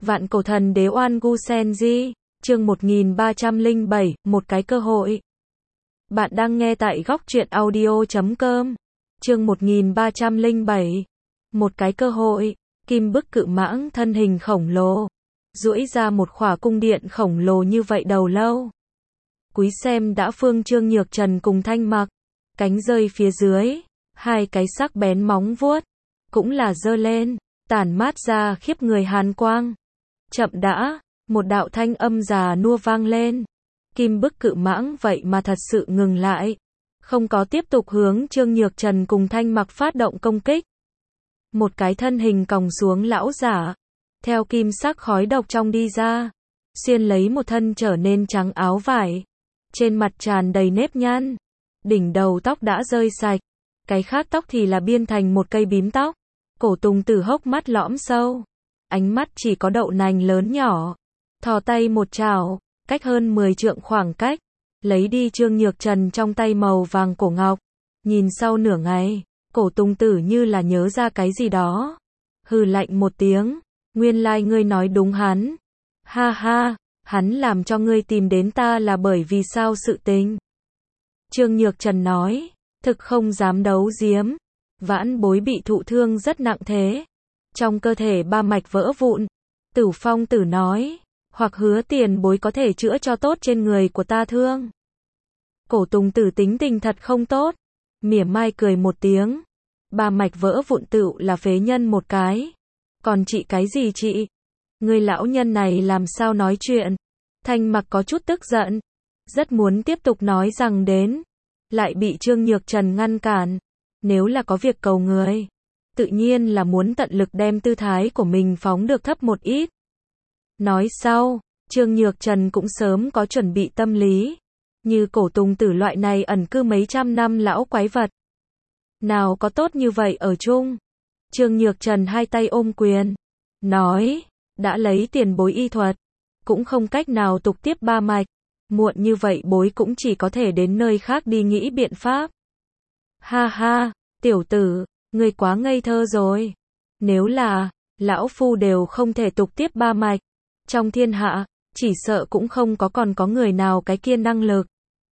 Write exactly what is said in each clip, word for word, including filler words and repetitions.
Vạn cổ thần đế Oan Gu Senji, chương một nghìn ba trăm lẻ bảy, một cái cơ hội. Bạn đang nghe tại góc truyện audio chấm com. Chương một nghìn ba trăm lẻ bảy, một cái cơ hội. Kim bức cự mãng thân hình khổng lồ, duỗi ra một khỏa cung điện khổng lồ như vậy đầu lâu. Quý xem đã phương Trương Nhược Trần cùng Thanh Mặc, cánh rơi phía dưới, hai cái sắc bén móng vuốt, cũng là giơ lên, tản mát ra khiếp người hàn quang. Chậm đã, một đạo thanh âm già nua vang lên. Kim bức cự mãng vậy mà thật sự ngừng lại, không có tiếp tục hướng Trương Nhược Trần cùng Thanh Mặc phát động công kích. Một cái thân hình còng xuống lão giả, theo kim sắc khói độc trong đi ra, xuyên lấy một thân trở nên trắng áo vải, trên mặt tràn đầy nếp nhăn, đỉnh đầu tóc đã rơi sạch, cái khác tóc thì là biên thành một cây bím tóc. Cổ Tùng Tử hốc mắt lõm sâu, ánh mắt chỉ có đậu nành lớn nhỏ, thò tay một chảo, cách hơn mười trượng khoảng cách, lấy đi Trương Nhược Trần trong tay màu vàng cổ ngọc. Nhìn sau nửa ngày, Cổ Tùng Tử như là nhớ ra cái gì đó, hừ lạnh một tiếng, nguyên lai like ngươi nói đúng hắn. Ha ha, hắn làm cho ngươi tìm đến ta là bởi vì sao sự tình? Trương Nhược Trần nói, thực không dám đấu giếm, vãn bối bị thụ thương rất nặng thế, trong cơ thể ba mạch vỡ vụn. Tử Phong Tử nói, hoặc hứa tiền bối có thể chữa cho tốt trên người của ta thương. Cổ Tùng Tử tính tình thật không tốt, mỉa mai cười một tiếng, ba mạch vỡ vụn tựu là phế nhân một cái, còn chị cái gì chị? Người lão nhân này làm sao nói chuyện? Thanh Mặc có chút tức giận, rất muốn tiếp tục nói rằng đến, lại bị Trương Nhược Trần ngăn cản. Nếu là có việc cầu người, tự nhiên là muốn tận lực đem tư thái của mình phóng được thấp một ít. Nói sau, Trương Nhược Trần cũng sớm có chuẩn bị tâm lý, như Cổ Tùng Tử loại này ẩn cư mấy trăm năm lão quái vật, nào có tốt như vậy ở chung. Trương Nhược Trần hai tay ôm quyền, nói, đã lấy tiền bối y thuật, cũng không cách nào tục tiếp ba mạch, muộn như vậy bối cũng chỉ có thể đến nơi khác đi nghĩ biện pháp. Ha ha, tiểu tử, ngươi quá ngây thơ rồi. Nếu là, lão phu đều không thể tục tiếp ba mạch, trong thiên hạ, chỉ sợ cũng không có còn có người nào cái kia năng lực.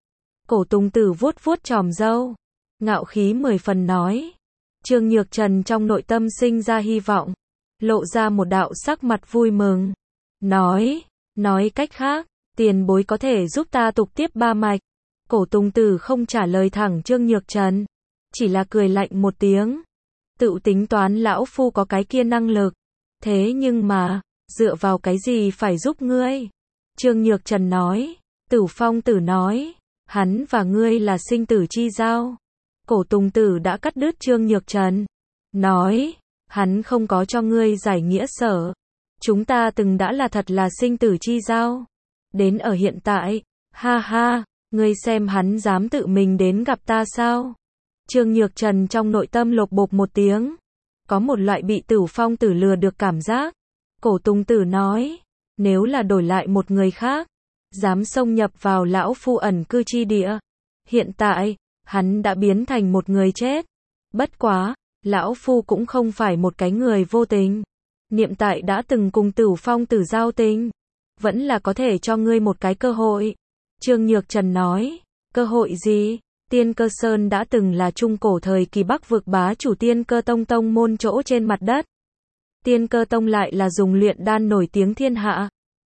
Cổ Tùng Tử vuốt vuốt chòm râu, ngạo khí mười phần nói. Trương Nhược Trần trong nội tâm sinh ra hy vọng, lộ ra một đạo sắc mặt vui mừng, nói, nói cách khác, tiền bối có thể giúp ta tục tiếp ba mạch. Cổ Tùng Tử không trả lời thẳng Trương Nhược Trần, chỉ là cười lạnh một tiếng, tự tính toán lão phu có cái kia năng lực, thế nhưng mà, dựa vào cái gì phải giúp ngươi? Trương Nhược Trần nói. Tử Phong Tử nói, hắn và ngươi là sinh tử chi giao. Cổ Tùng Tử đã cắt đứt Trương Nhược Trần, nói, hắn không có cho ngươi giải nghĩa sở, chúng ta từng đã là thật là sinh tử chi giao, đến ở hiện tại, ha ha, ngươi xem hắn dám tự mình đến gặp ta sao? Trương Nhược Trần trong nội tâm lột bột một tiếng, có một loại bị Tử Phong Tử lừa được cảm giác. Cổ Tùng Tử nói, nếu là đổi lại một người khác, dám xông nhập vào lão phu ẩn cư chi địa, hiện tại, hắn đã biến thành một người chết. Bất quá, lão phu cũng không phải một cái người vô tình, niệm tại đã từng cùng Tử Phong Tử giao tình, vẫn là có thể cho ngươi một cái cơ hội. Trương Nhược Trần nói, cơ hội gì? Tiên Cơ Sơn đã từng là trung cổ thời kỳ Bắc vực bá chủ Tiên Cơ Tông tông môn chỗ trên mặt đất. Tiên Cơ Tông lại là dùng luyện đan nổi tiếng thiên hạ,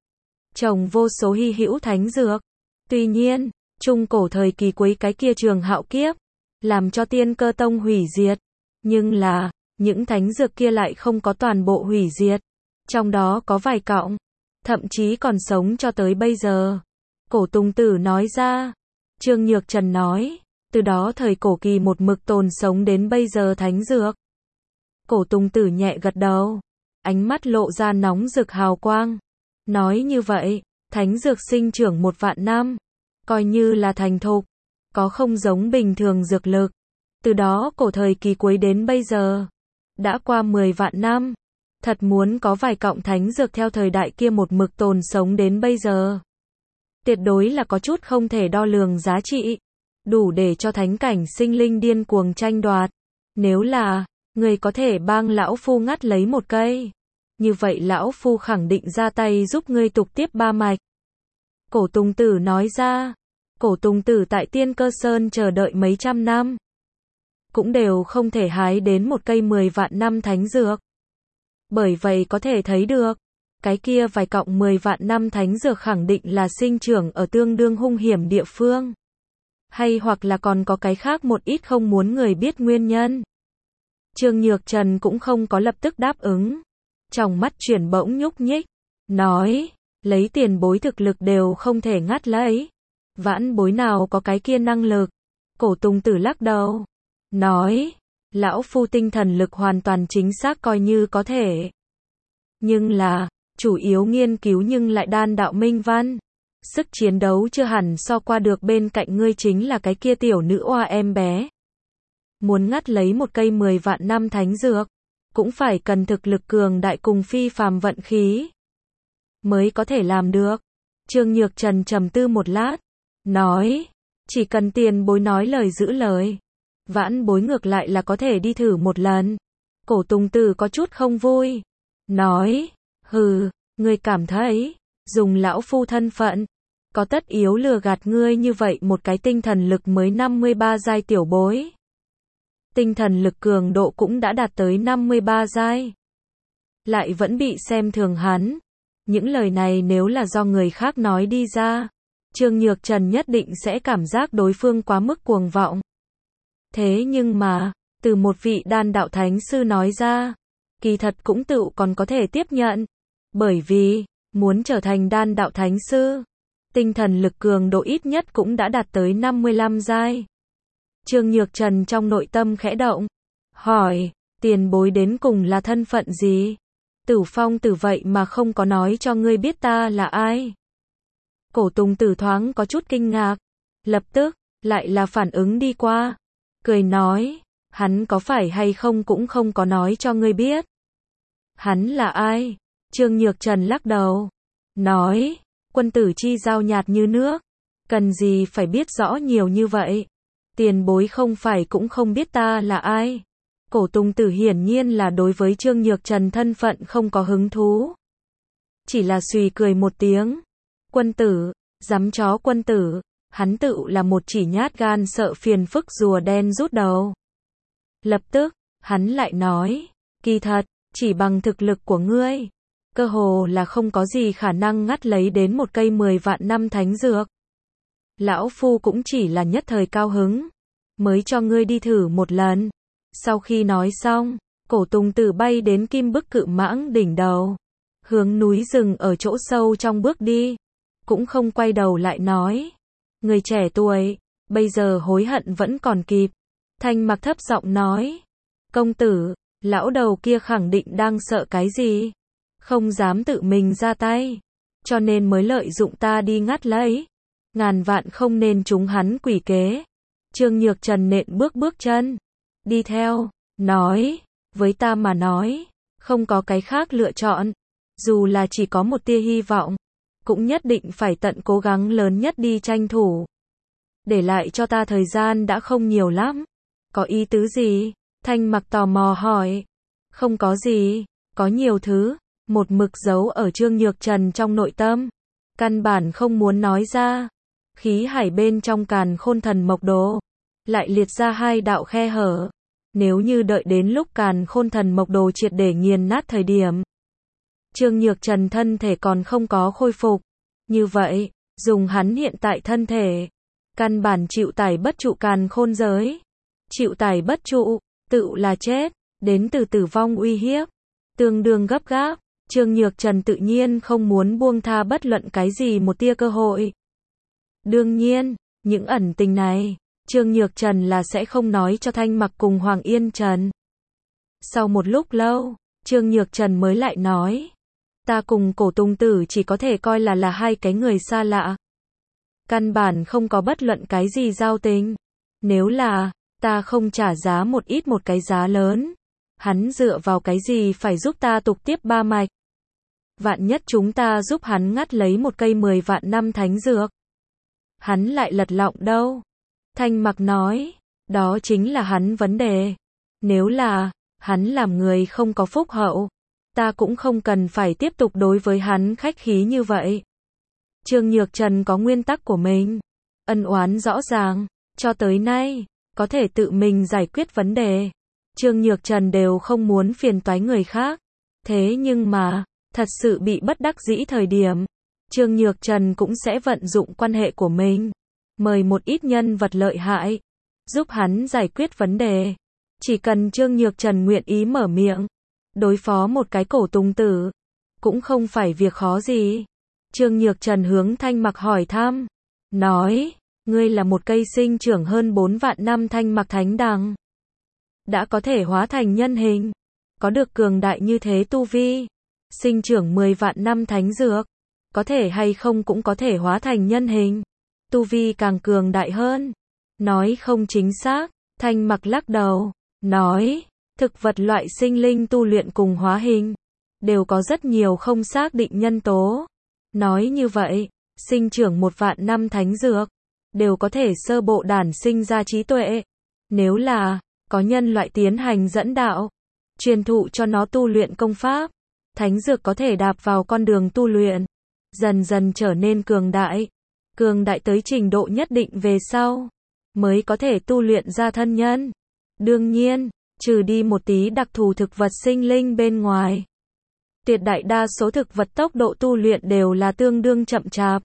trồng vô số hy hữu thánh dược. Tuy nhiên, trung cổ thời kỳ cuối cái kia trường hạo kiếp, làm cho Tiên Cơ Tông hủy diệt. Nhưng là, những thánh dược kia lại không có toàn bộ hủy diệt, trong đó có vài cọng, thậm chí còn sống cho tới bây giờ. Cổ Tùng Tử nói ra. Trương Nhược Trần nói, từ đó thời cổ kỳ một mực tồn sống đến bây giờ thánh dược. Cổ Tùng Tử nhẹ gật đầu, ánh mắt lộ ra nóng rực hào quang, nói như vậy, thánh dược sinh trưởng một vạn năm, coi như là thành thục, có không giống bình thường dược lực. Từ đó cổ thời kỳ cuối đến bây giờ, đã qua mười vạn năm, thật muốn có vài cọng thánh dược theo thời đại kia một mực tồn sống đến bây giờ, tuyệt đối là có chút không thể đo lường giá trị, đủ để cho thánh cảnh sinh linh điên cuồng tranh đoạt. Nếu là, người có thể bang lão phu ngắt lấy một cây, như vậy lão phu khẳng định ra tay giúp ngươi tục tiếp ba mạch. Cổ Tùng Tử nói ra, Cổ Tùng Tử tại Tiên Cơ Sơn chờ đợi mấy trăm năm, cũng đều không thể hái đến một cây mười vạn năm thánh dược. Bởi vậy có thể thấy được, cái kia vài cọng mười vạn năm thánh dược khẳng định là sinh trưởng ở tương đương hung hiểm địa phương. Hay hoặc là còn có cái khác một ít không muốn người biết nguyên nhân. Trương Nhược Trần cũng không có lập tức đáp ứng. Trong mắt chuyển bỗng nhúc nhích, nói, lấy tiền bối thực lực đều không thể ngắt lấy. Vãn bối nào có cái kia năng lực. Cổ Tùng Tử lắc đầu, nói, lão phu tinh thần lực hoàn toàn chính xác coi như có thể. Nhưng là, chủ yếu nghiên cứu nhưng lại đan đạo minh văn. Sức chiến đấu chưa hẳn so qua được bên cạnh ngươi chính là cái kia tiểu nữ oa em bé. Muốn ngắt lấy một cây mười vạn năm thánh dược, cũng phải cần thực lực cường đại cùng phi phàm vận khí, mới có thể làm được. Trương Nhược Trần trầm tư một lát, nói, chỉ cần tiền bối nói lời giữ lời, vãn bối ngược lại là có thể đi thử một lần. Cổ Tùng Tử có chút không vui, nói, hừ, ngươi cảm thấy, dùng lão phu thân phận, có tất yếu lừa gạt ngươi như vậy một cái tinh thần lực mới năm mươi ba giai tiểu bối. Tinh thần lực cường độ cũng đã đạt tới năm mươi ba giai. Lại vẫn bị xem thường hắn. Những lời này nếu là do người khác nói đi ra, Trương Nhược Trần nhất định sẽ cảm giác đối phương quá mức cuồng vọng. Thế nhưng mà, từ một vị đan đạo thánh sư nói ra, kỳ thật cũng tự còn có thể tiếp nhận. Bởi vì, muốn trở thành đan đạo thánh sư, tinh thần lực cường độ ít nhất cũng đã đạt tới năm mươi lăm giai. Trương Nhược Trần trong nội tâm khẽ động, hỏi, tiền bối đến cùng là thân phận gì? Tử Phong Tử vậy mà không có nói cho ngươi biết ta là ai. Cổ Tùng Tử thoáng có chút kinh ngạc, lập tức, lại là phản ứng đi qua, cười nói, hắn có phải hay không cũng không có nói cho ngươi biết. Hắn là ai? Trương Nhược Trần lắc đầu, nói, quân tử chi giao nhạt như nước, cần gì phải biết rõ nhiều như vậy. Tiền bối không phải cũng không biết ta là ai. Cổ Tùng Tử hiển nhiên là đối với Trương Nhược Trần thân phận không có hứng thú. Chỉ là suy cười một tiếng. Quân tử, dám chó quân tử, hắn tự là một chỉ nhát gan sợ phiền phức rùa đen rút đầu. Lập tức, hắn lại nói, kỳ thật, chỉ bằng thực lực của ngươi, cơ hồ là không có gì khả năng ngắt lấy đến một cây mười vạn năm thánh dược. Lão phu cũng chỉ là nhất thời cao hứng, mới cho ngươi đi thử một lần. Sau khi nói xong, Cổ Tùng Tử bay đến Kim Bức Cự Mãng đỉnh đầu, hướng núi rừng ở chỗ sâu trong bước đi, cũng không quay đầu lại nói, người trẻ tuổi, bây giờ hối hận vẫn còn kịp. Thanh Mặc thấp giọng nói, công tử, lão đầu kia khẳng định đang sợ cái gì, không dám tự mình ra tay, cho nên mới lợi dụng ta đi ngắt lấy. Ngàn vạn không nên trúng hắn quỷ kế. Trương Nhược Trần nện bước bước chân, đi theo, nói, với ta mà nói, không có cái khác lựa chọn, dù là chỉ có một tia hy vọng, cũng nhất định phải tận cố gắng lớn nhất đi tranh thủ. Để lại cho ta thời gian đã không nhiều lắm. Có ý tứ gì? Thanh Mặc tò mò hỏi. Không có gì, có nhiều thứ, một mực giấu ở Trương Nhược Trần trong nội tâm, căn bản không muốn nói ra. Khí hải bên trong Càn Khôn Thần Mộc Đồ lại liệt ra hai đạo khe hở. Nếu như đợi đến lúc Càn Khôn Thần Mộc Đồ triệt để nghiền nát thời điểm, Trương Nhược Trần thân thể còn không có khôi phục, như vậy, dùng hắn hiện tại thân thể, căn bản chịu tải bất trụ Càn Khôn giới. Chịu tải bất trụ, tự là chết, đến từ tử vong uy hiếp, tương đương gấp gáp. Trương Nhược Trần tự nhiên không muốn buông tha bất luận cái gì một tia cơ hội. Đương nhiên, những ẩn tình này, Trương Nhược Trần là sẽ không nói cho Thanh Mặc cùng Hoàng Yên Trần. Sau một lúc lâu, Trương Nhược Trần mới lại nói, ta cùng Cổ Tùng Tử chỉ có thể coi là là hai cái người xa lạ. Căn bản không có bất luận cái gì giao tình. Nếu là, ta không trả giá một ít một cái giá lớn, hắn dựa vào cái gì phải giúp ta tục tiếp ba mạch. Vạn nhất chúng ta giúp hắn ngắt lấy một cây mười vạn năm thánh dược, hắn lại lật lọng đâu. Thanh Mặc nói, đó chính là hắn vấn đề. Nếu là, hắn làm người không có phúc hậu, ta cũng không cần phải tiếp tục đối với hắn khách khí như vậy. Trương Nhược Trần có nguyên tắc của mình, ân oán rõ ràng, cho tới nay, có thể tự mình giải quyết vấn đề. Trương Nhược Trần đều không muốn phiền toái người khác. Thế nhưng mà, thật sự bị bất đắc dĩ thời điểm, Trương Nhược Trần cũng sẽ vận dụng quan hệ của mình, mời một ít nhân vật lợi hại, giúp hắn giải quyết vấn đề. Chỉ cần Trương Nhược Trần nguyện ý mở miệng, đối phó một cái cổ tùng tử, cũng không phải việc khó gì. Trương Nhược Trần hướng Thanh Mặc hỏi thăm, nói, ngươi là một cây sinh trưởng hơn bốn vạn năm Thanh Mặc thánh đằng, đã có thể hóa thành nhân hình, có được cường đại như thế tu vi, sinh trưởng mười vạn năm thánh dược, có thể hay không cũng có thể hóa thành nhân hình, tu vi càng cường đại hơn. Nói không chính xác, Thanh Mặc lắc đầu, nói, thực vật loại sinh linh tu luyện cùng hóa hình, đều có rất nhiều không xác định nhân tố. Nói như vậy, sinh trưởng một vạn năm thánh dược, đều có thể sơ bộ đản sinh ra trí tuệ. Nếu là, có nhân loại tiến hành dẫn đạo, truyền thụ cho nó tu luyện công pháp, thánh dược có thể đạp vào con đường tu luyện, dần dần trở nên cường đại. Cường đại tới trình độ nhất định về sau, mới có thể tu luyện ra thân nhân. Đương nhiên, trừ đi một tí đặc thù thực vật sinh linh bên ngoài, tuyệt đại đa số thực vật tốc độ tu luyện đều là tương đương chậm chạp.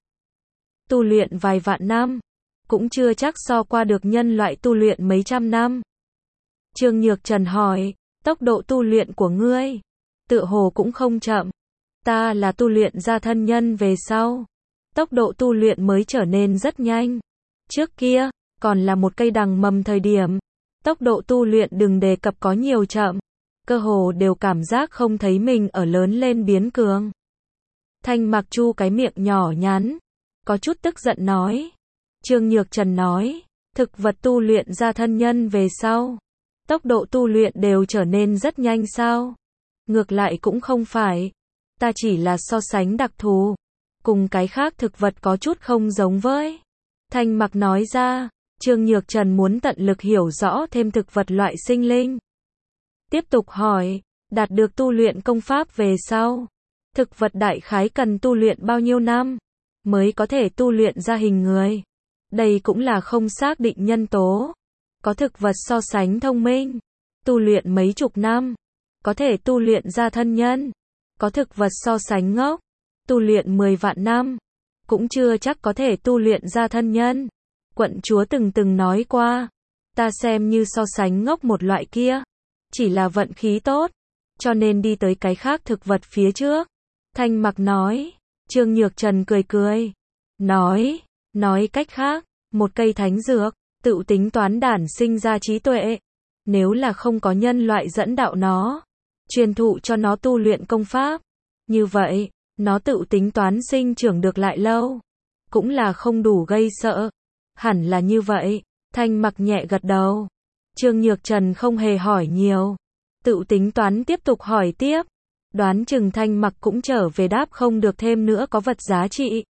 Tu luyện vài vạn năm, cũng chưa chắc so qua được nhân loại tu luyện mấy trăm năm. Trương Nhược Trần hỏi, tốc độ tu luyện của ngươi, tựa hồ cũng không chậm. Ta là tu luyện ra thân nhân về sau, tốc độ tu luyện mới trở nên rất nhanh. Trước kia, còn là một cây đằng mầm thời điểm, tốc độ tu luyện đừng đề cập có nhiều chậm, cơ hồ đều cảm giác không thấy mình ở lớn lên biến cường. Thanh Mặc chu cái miệng nhỏ nhắn, có chút tức giận nói. Trương Nhược Trần nói, thực vật tu luyện ra thân nhân về sau, tốc độ tu luyện đều trở nên rất nhanh sao? Ngược lại cũng không phải, ta chỉ là so sánh đặc thù, cùng cái khác thực vật có chút không giống với. Thanh Mặc nói ra, Trương Nhược Trần muốn tận lực hiểu rõ thêm thực vật loại sinh linh. Tiếp tục hỏi, đạt được tu luyện công pháp về sau, thực vật đại khái cần tu luyện bao nhiêu năm, mới có thể tu luyện ra hình người? Đây cũng là không xác định nhân tố. Có thực vật so sánh thông minh, tu luyện mấy chục năm, có thể tu luyện ra thân nhân. Có thực vật so sánh ngốc, tu luyện mười vạn năm, cũng chưa chắc có thể tu luyện ra thân nhân. Quận chúa từng từng nói qua, ta xem như so sánh ngốc một loại kia, chỉ là vận khí tốt, cho nên đi tới cái khác thực vật phía trước. Thanh Mặc nói. Trương Nhược Trần cười cười, nói, nói cách khác, một cây thánh dược, tự tính toán đản sinh ra trí tuệ. Nếu là không có nhân loại dẫn đạo nó, truyền thụ cho nó tu luyện công pháp, như vậy, nó tự tính toán sinh trưởng được lại lâu, cũng là không đủ gây sợ. Hẳn là như vậy. Thanh Mặc nhẹ gật đầu. Trương Nhược Trần không hề hỏi nhiều, tự tính toán tiếp tục hỏi tiếp. Đoán chừng Thanh Mặc cũng trở về đáp không được thêm nữa có vật giá trị.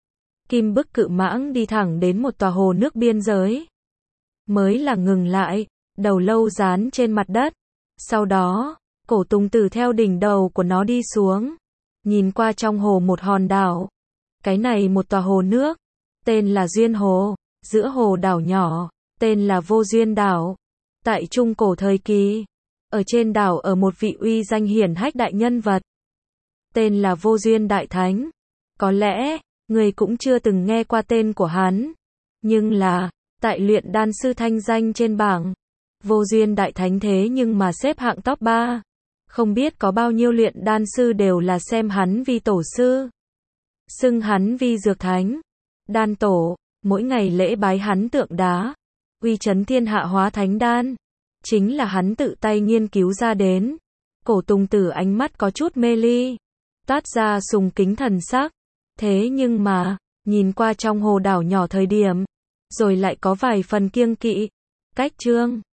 Kim bức cự mãng đi thẳng đến một tòa hồ nước biên giới, mới là ngừng lại, đầu lâu dán trên mặt đất. Sau đó, cổ tùng tử theo đỉnh đầu của nó đi xuống, nhìn qua trong hồ một hòn đảo. Cái này một tòa hồ nước, tên là Duyên Hồ, giữa hồ đảo nhỏ, tên là Vô Duyên Đảo. Tại trung cổ thời kỳ, ở trên đảo ở một vị uy danh hiển hách đại nhân vật, tên là Vô Duyên Đại Thánh. Có lẽ, người cũng chưa từng nghe qua tên của hắn, nhưng là, tại luyện đan sư thanh danh trên bảng, Vô Duyên Đại Thánh thế nhưng mà xếp hạng top ba. Không biết có bao nhiêu luyện đan sư đều là xem hắn vi tổ sư, xưng hắn vi dược thánh, đan tổ, mỗi ngày lễ bái hắn tượng đá, uy chấn thiên hạ hóa thánh đan, chính là hắn tự tay nghiên cứu ra đến. Cổ Tùng Tử ánh mắt có chút mê ly, toát ra sùng kính thần sắc. Thế nhưng mà, nhìn qua trong hồ đảo nhỏ thời điểm, rồi lại có vài phần kiêng kỵ. Cách Trương